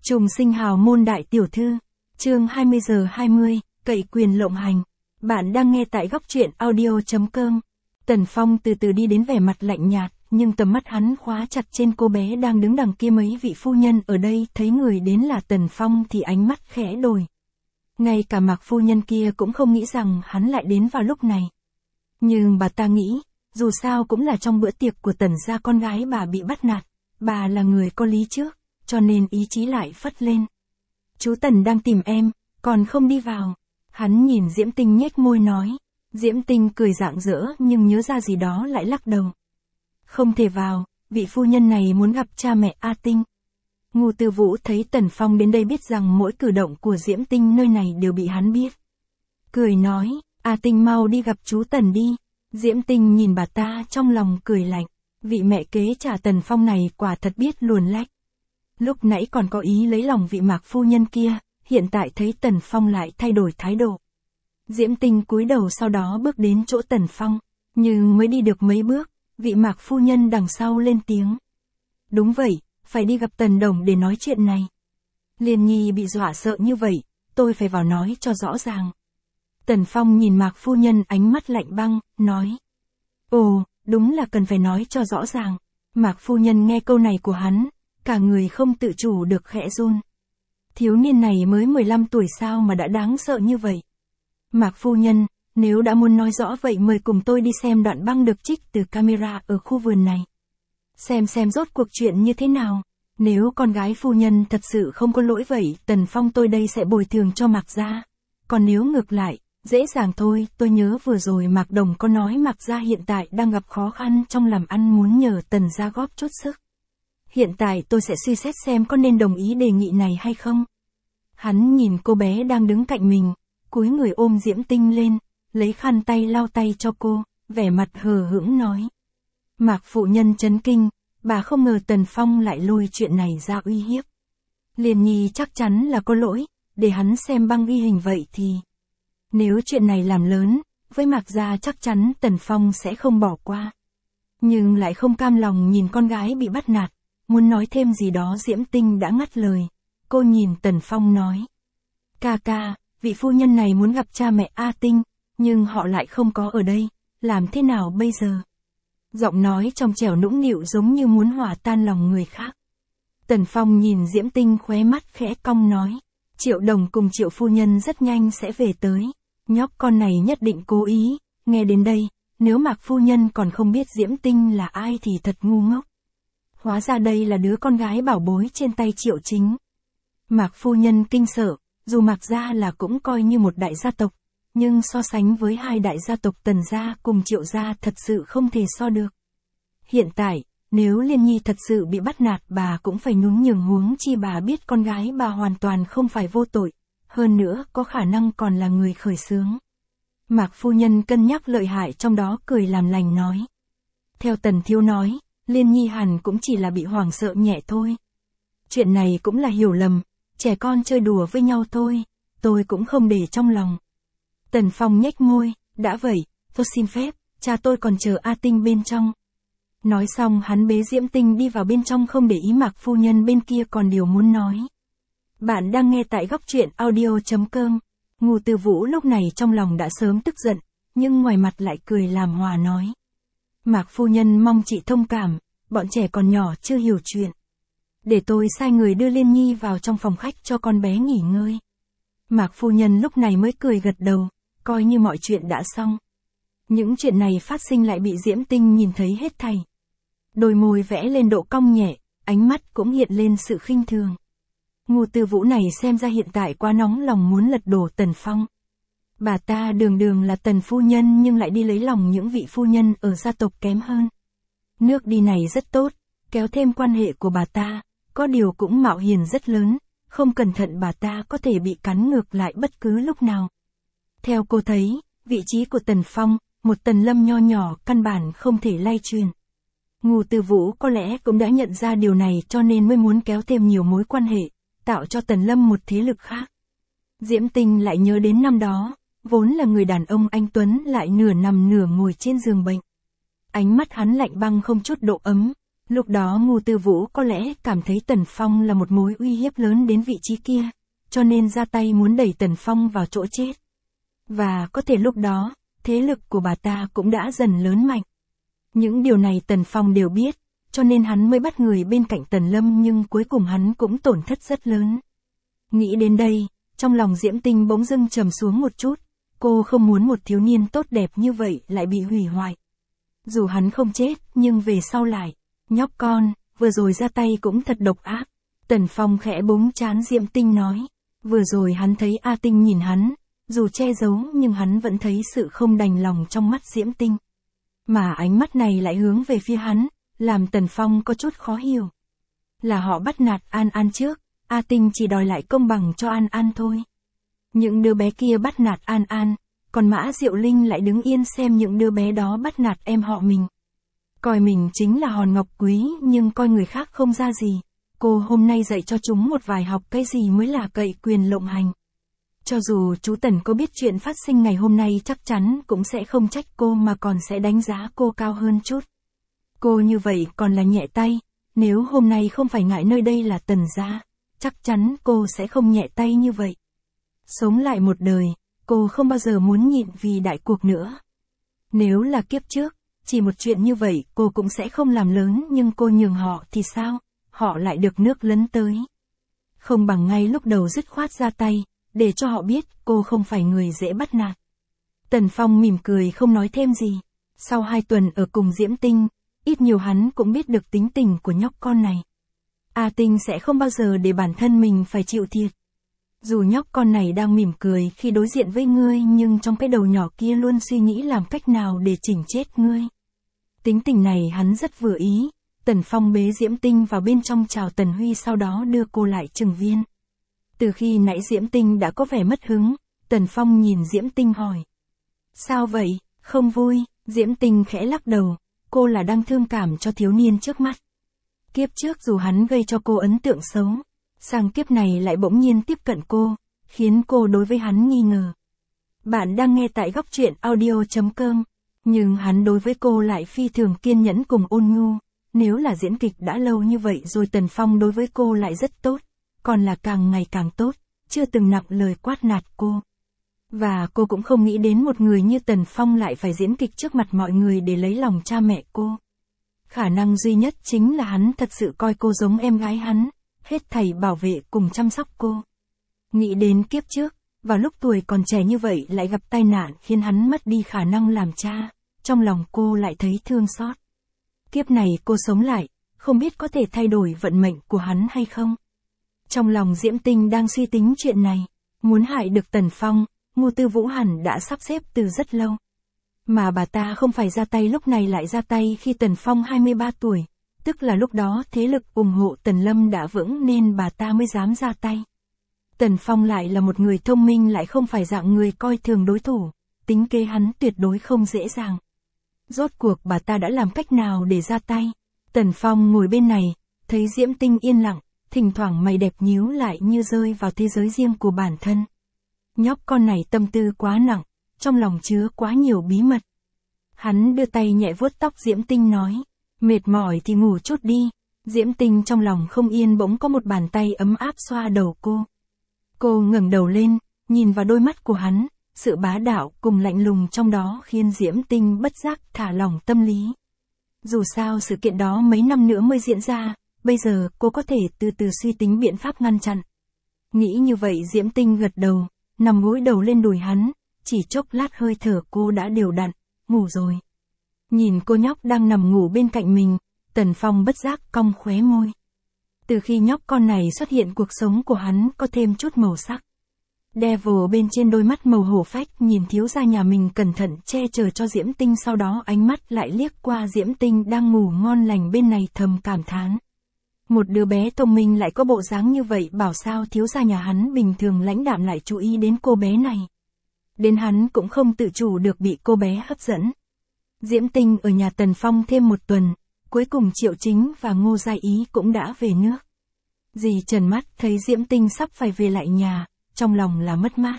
Trùng sinh hào môn đại tiểu thư, chương 20:20, cậy quyền lộng hành. Bạn đang nghe tại góc truyện audio.com. Tần Phong từ từ đi đến vẻ mặt lạnh nhạt, nhưng tầm mắt hắn khóa chặt trên cô bé đang đứng đằng kia. Mấy vị phu nhân ở đây thấy người đến là Tần Phong thì ánh mắt khẽ đổi. Ngay cả Mạc phu nhân kia cũng không nghĩ rằng hắn lại đến vào lúc này. Nhưng bà ta nghĩ, dù sao cũng là trong bữa tiệc của Tần gia con gái bà bị bắt nạt, bà là người có lý trước, cho nên ý chí lại phất lên. Chú Tần đang tìm em, còn không đi vào. Hắn nhìn Diễm Tinh nhếch môi nói. Diễm Tinh cười rạng rỡ nhưng nhớ ra gì đó lại lắc đầu. Không thể vào, vị phu nhân này muốn gặp cha mẹ A Tinh. Ngô Tư Vũ thấy Tần Phong đến đây biết rằng mỗi cử động của Diễm Tinh nơi này đều bị hắn biết. Cười nói, A Tinh mau đi gặp chú Tần đi. Diễm Tinh nhìn bà ta trong lòng cười lạnh. Vị mẹ kế trả Tần Phong này quả thật biết luồn lách. Lúc nãy còn có ý lấy lòng vị Mạc phu nhân kia, hiện tại thấy Tần Phong lại thay đổi thái độ. Diễm Tinh cúi đầu sau đó bước đến chỗ Tần Phong, nhưng mới đi được mấy bước, vị Mạc phu nhân đằng sau lên tiếng. Đúng vậy, phải đi gặp Tần Đồng để nói chuyện này. Liên Nhi bị dọa sợ như vậy, tôi phải vào nói cho rõ ràng. Tần Phong nhìn Mạc phu nhân ánh mắt lạnh băng, nói. Ồ, đúng là cần phải nói cho rõ ràng. Mạc phu nhân nghe câu này của hắn, cả người không tự chủ được khẽ run. Thiếu niên này mới 15 tuổi sao mà đã đáng sợ như vậy. Mạc phu nhân, nếu đã muốn nói rõ vậy mời cùng tôi đi xem đoạn băng được trích từ camera ở khu vườn này. Xem rốt cuộc chuyện như thế nào. Nếu con gái phu nhân thật sự không có lỗi vậy, Tần Phong tôi đây sẽ bồi thường cho Mạc gia. Còn nếu ngược lại, dễ dàng thôi. Tôi nhớ vừa rồi Mạc Đồng có nói Mạc gia hiện tại đang gặp khó khăn trong làm ăn, muốn nhờ Tần gia góp chút sức. Hiện tại tôi sẽ suy xét xem có nên đồng ý đề nghị này hay không. Hắn nhìn cô bé đang đứng cạnh mình, cúi người ôm Diễm Tinh lên, lấy khăn tay lau tay cho cô, vẻ mặt hờ hững nói. Mạc phụ nhân chấn kinh, bà không ngờ Tần Phong lại lôi chuyện này ra uy hiếp. Liên Nhi chắc chắn là có lỗi, để hắn xem băng ghi hình vậy thì. Nếu chuyện này làm lớn, với Mạc gia chắc chắn Tần Phong sẽ không bỏ qua. Nhưng lại không cam lòng nhìn con gái bị bắt nạt. Muốn nói thêm gì đó Diễm Tinh đã ngắt lời. Cô nhìn Tần Phong nói. Ca, vị phu nhân này muốn gặp cha mẹ A Tinh, nhưng họ lại không có ở đây, làm thế nào bây giờ? Giọng nói trong trẻo nũng nịu giống như muốn hòa tan lòng người khác. Tần Phong nhìn Diễm Tinh khóe mắt khẽ cong nói. Triệu Đồng cùng Triệu phu nhân rất nhanh sẽ về tới. Nhóc con này nhất định cố ý. Nghe đến đây, nếu Mạc phu nhân còn không biết Diễm Tinh là ai thì thật ngu ngốc. Hóa ra đây là đứa con gái bảo bối trên tay Triệu Chính. Mạc phu nhân kinh sợ, dù Mạc gia là cũng coi như một đại gia tộc, nhưng so sánh với hai đại gia tộc Tần gia cùng Triệu gia thật sự không thể so được. Hiện tại, nếu Liên Nhi thật sự bị bắt nạt bà cũng phải nhún nhường, huống chi bà biết con gái bà hoàn toàn không phải vô tội, hơn nữa có khả năng còn là người khởi xướng. Mạc phu nhân cân nhắc lợi hại trong đó cười làm lành nói. Theo Tần thiếu nói, Liên Nhi hẳn cũng chỉ là bị hoảng sợ nhẹ thôi. Chuyện này cũng là hiểu lầm, trẻ con chơi đùa với nhau thôi, tôi cũng không để trong lòng. Tần Phong nhếch môi, đã vậy, tôi xin phép, cha tôi còn chờ A Tinh bên trong. Nói xong hắn bế Diễm Tinh đi vào bên trong, không để ý Mạc phu nhân bên kia còn điều muốn nói. Bạn đang nghe tại góc truyện audio.com. Ngô Tư Vũ lúc này trong lòng đã sớm tức giận, nhưng ngoài mặt lại cười làm hòa nói. Mạc phu nhân mong chị thông cảm, bọn trẻ còn nhỏ chưa hiểu chuyện. Để tôi sai người đưa Liên Nhi vào trong phòng khách cho con bé nghỉ ngơi. Mạc phu nhân lúc này mới cười gật đầu, coi như mọi chuyện đã xong. Những chuyện này phát sinh lại bị Diễm Tinh nhìn thấy hết thảy. Đôi môi vẽ lên độ cong nhẹ, ánh mắt cũng hiện lên sự khinh thường. Ngô Tư Vũ này xem ra hiện tại quá nóng lòng muốn lật đổ Tần Phong. Bà ta đường là Tần phu nhân nhưng lại đi lấy lòng những vị phu nhân ở gia tộc kém hơn. Nước đi này rất tốt, kéo thêm quan hệ của bà ta, có điều cũng mạo hiểm rất lớn, không cẩn thận bà ta có thể bị cắn ngược lại bất cứ lúc nào. Theo cô thấy, vị trí của Tần Phong, một Tần Lâm nho nhỏ căn bản không thể lay truyền. Ngô Tư Vũ có lẽ cũng đã nhận ra điều này cho nên mới muốn kéo thêm nhiều mối quan hệ, tạo cho Tần Lâm một thế lực khác. Diễm Tinh lại nhớ đến năm đó, vốn là người đàn ông anh tuấn lại nửa nằm nửa ngồi trên giường bệnh. Ánh mắt hắn lạnh băng không chút độ ấm, Lúc đó Ngô Tư Vũ có lẽ cảm thấy Tần Phong là một mối uy hiếp lớn đến vị trí kia, cho nên ra tay muốn đẩy Tần Phong vào chỗ chết. Và có thể lúc đó, thế lực của bà ta cũng đã dần lớn mạnh. Những điều này Tần Phong đều biết, cho nên hắn mới bắt người bên cạnh Tần Lâm, nhưng cuối cùng hắn cũng tổn thất rất lớn. Nghĩ đến đây, trong lòng Diễm Tinh bỗng dưng trầm xuống một chút, cô không muốn một thiếu niên tốt đẹp như vậy lại bị hủy hoại. Dù hắn không chết, nhưng về sau lại, nhóc con, vừa rồi ra tay cũng thật độc ác. Tần Phong khẽ búng trán Diễm Tinh nói, vừa rồi hắn thấy A Tinh nhìn hắn, dù che giấu nhưng hắn vẫn thấy sự không đành lòng trong mắt Diễm Tinh. Mà ánh mắt này lại hướng về phía hắn, làm Tần Phong có chút khó hiểu. Là họ bắt nạt An An trước, A Tinh chỉ đòi lại công bằng cho An An thôi. Những đứa bé kia bắt nạt An An, còn Mã Diệu Linh lại đứng yên xem những đứa bé đó bắt nạt em họ mình. Coi mình chính là hòn ngọc quý nhưng coi người khác không ra gì. Cô hôm nay dạy cho chúng một vài học cái gì mới là cậy quyền lộng hành. Cho dù chú Tần có biết chuyện phát sinh ngày hôm nay chắc chắn cũng sẽ không trách cô mà còn sẽ đánh giá cô cao hơn chút. Cô như vậy còn là nhẹ tay, nếu hôm nay không phải ngại nơi đây là Tần gia, chắc chắn cô sẽ không nhẹ tay như vậy. Sống lại một đời, cô không bao giờ muốn nhịn vì đại cuộc nữa. Nếu là kiếp trước, chỉ một chuyện như vậy cô cũng sẽ không làm lớn, nhưng cô nhường họ thì sao, họ lại được nước lấn tới. Không bằng ngay lúc đầu dứt khoát ra tay, để cho họ biết cô không phải người dễ bắt nạt. Tần Phong mỉm cười không nói thêm gì. Sau 2 tuần ở cùng Diễm Tinh, ít nhiều hắn cũng biết được tính tình của nhóc con này. A Tinh sẽ không bao giờ để bản thân mình phải chịu thiệt. Dù nhóc con này đang mỉm cười khi đối diện với ngươi, nhưng trong cái đầu nhỏ kia luôn suy nghĩ làm cách nào để chỉnh chết ngươi. Tính tình này hắn rất vừa ý. Tần Phong bế Diễm Tinh vào bên trong chào Tần Huy, sau đó đưa cô lại Trừng Viên. Từ khi nãy Diễm Tinh đã có vẻ mất hứng, Tần Phong nhìn Diễm Tinh hỏi. Sao vậy, không vui? Diễm Tinh khẽ lắc đầu, cô là đang thương cảm cho thiếu niên trước mắt. Kiếp trước dù hắn gây cho cô ấn tượng xấu, sang kiếp này lại bỗng nhiên tiếp cận cô, khiến cô đối với hắn nghi ngờ. Bạn đang nghe tại góc truyện audio.com, nhưng hắn đối với cô lại phi thường kiên nhẫn cùng ôn nhu. Nếu là diễn kịch đã lâu như vậy rồi Tần Phong đối với cô lại rất tốt, còn là càng ngày càng tốt, chưa từng nặng lời quát nạt cô. Và cô cũng không nghĩ đến một người như Tần Phong lại phải diễn kịch trước mặt mọi người để lấy lòng cha mẹ cô. Khả năng duy nhất chính là hắn thật sự coi cô giống em gái hắn, hết thảy bảo vệ cùng chăm sóc cô. Nghĩ đến kiếp trước, vào lúc tuổi còn trẻ như vậy lại gặp tai nạn khiến hắn mất đi khả năng làm cha, trong lòng cô lại thấy thương xót. Kiếp này cô sống lại, không biết có thể thay đổi vận mệnh của hắn hay không. Trong lòng Diễm Tinh đang suy tính chuyện này, muốn hại được Tần Phong, Ngô Tư Vũ hẳn đã sắp xếp từ rất lâu. Mà bà ta không phải ra tay lúc này lại ra tay khi Tần Phong 23 tuổi, tức là lúc đó thế lực ủng hộ Tần Lâm đã vững nên bà ta mới dám ra tay. Tần Phong lại là một người thông minh, lại không phải dạng người coi thường đối thủ, tính kế hắn tuyệt đối không dễ dàng. Rốt cuộc bà ta đã làm cách nào để ra tay? Tần Phong ngồi bên này, thấy Diễm Tinh yên lặng, thỉnh thoảng mày đẹp nhíu lại như rơi vào thế giới riêng của bản thân. Nhóc con này tâm tư quá nặng, trong lòng chứa quá nhiều bí mật. Hắn đưa tay nhẹ vuốt tóc Diễm Tinh nói, mệt mỏi thì ngủ chút đi. Diễm Tinh trong lòng không yên bỗng có một bàn tay ấm áp xoa đầu cô. Cô ngẩng đầu lên, nhìn vào đôi mắt của hắn, sự bá đạo cùng lạnh lùng trong đó khiến Diễm Tinh bất giác thả lỏng tâm lý. Dù sao sự kiện đó mấy năm nữa mới diễn ra, bây giờ cô có thể từ từ suy tính biện pháp ngăn chặn. Nghĩ như vậy Diễm Tinh gật đầu, nằm gối đầu lên đùi hắn, chỉ chốc lát hơi thở cô đã đều đặn, ngủ rồi. Nhìn cô nhóc đang nằm ngủ bên cạnh mình, Tần Phong bất giác cong khóe môi. Từ khi nhóc con này xuất hiện cuộc sống của hắn có thêm chút màu sắc. Devil bên trên đôi mắt màu hổ phách nhìn thiếu gia nhà mình cẩn thận che chở cho Diễm Tinh, sau đó ánh mắt lại liếc qua Diễm Tinh đang ngủ ngon lành bên này thầm cảm thán. Một đứa bé thông minh lại có bộ dáng như vậy, bảo sao thiếu gia nhà hắn bình thường lãnh đạm lại chú ý đến cô bé này. Đến hắn cũng không tự chủ được bị cô bé hấp dẫn. Diễm Tinh ở nhà Tần Phong thêm 1 tuần, cuối cùng Triệu Chính và Ngô Gia Ý cũng đã về nước. Dì trần mắt thấy Diễm Tinh sắp phải về lại nhà, trong lòng là mất mát.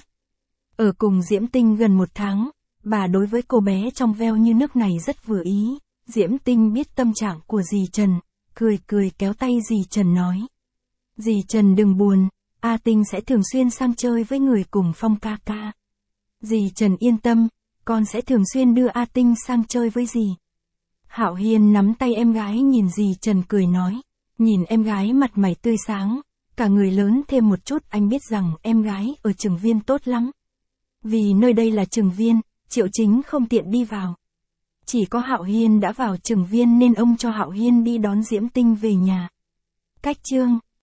Ở cùng Diễm Tinh gần 1 tháng, bà đối với cô bé trong veo như nước này rất vừa ý. Diễm Tinh biết tâm trạng của dì Trần, cười cười kéo tay dì Trần nói. Dì Trần đừng buồn, A Tinh sẽ thường xuyên sang chơi với người cùng Phong ca ca. Dì Trần yên tâm, con sẽ thường xuyên đưa A Tinh sang chơi với dì. Hạo Hiên nắm tay em gái nhìn dì Trần cười nói. Nhìn em gái mặt mày tươi sáng, cả người lớn thêm một chút, anh biết rằng em gái ở Trường Viên tốt lắm. Vì nơi đây là Trường Viên, Triệu Chính không tiện đi vào. Chỉ có Hạo Hiên đã vào Trường Viên nên ông cho Hạo Hiên đi đón Diễm Tinh về nhà. Cách chương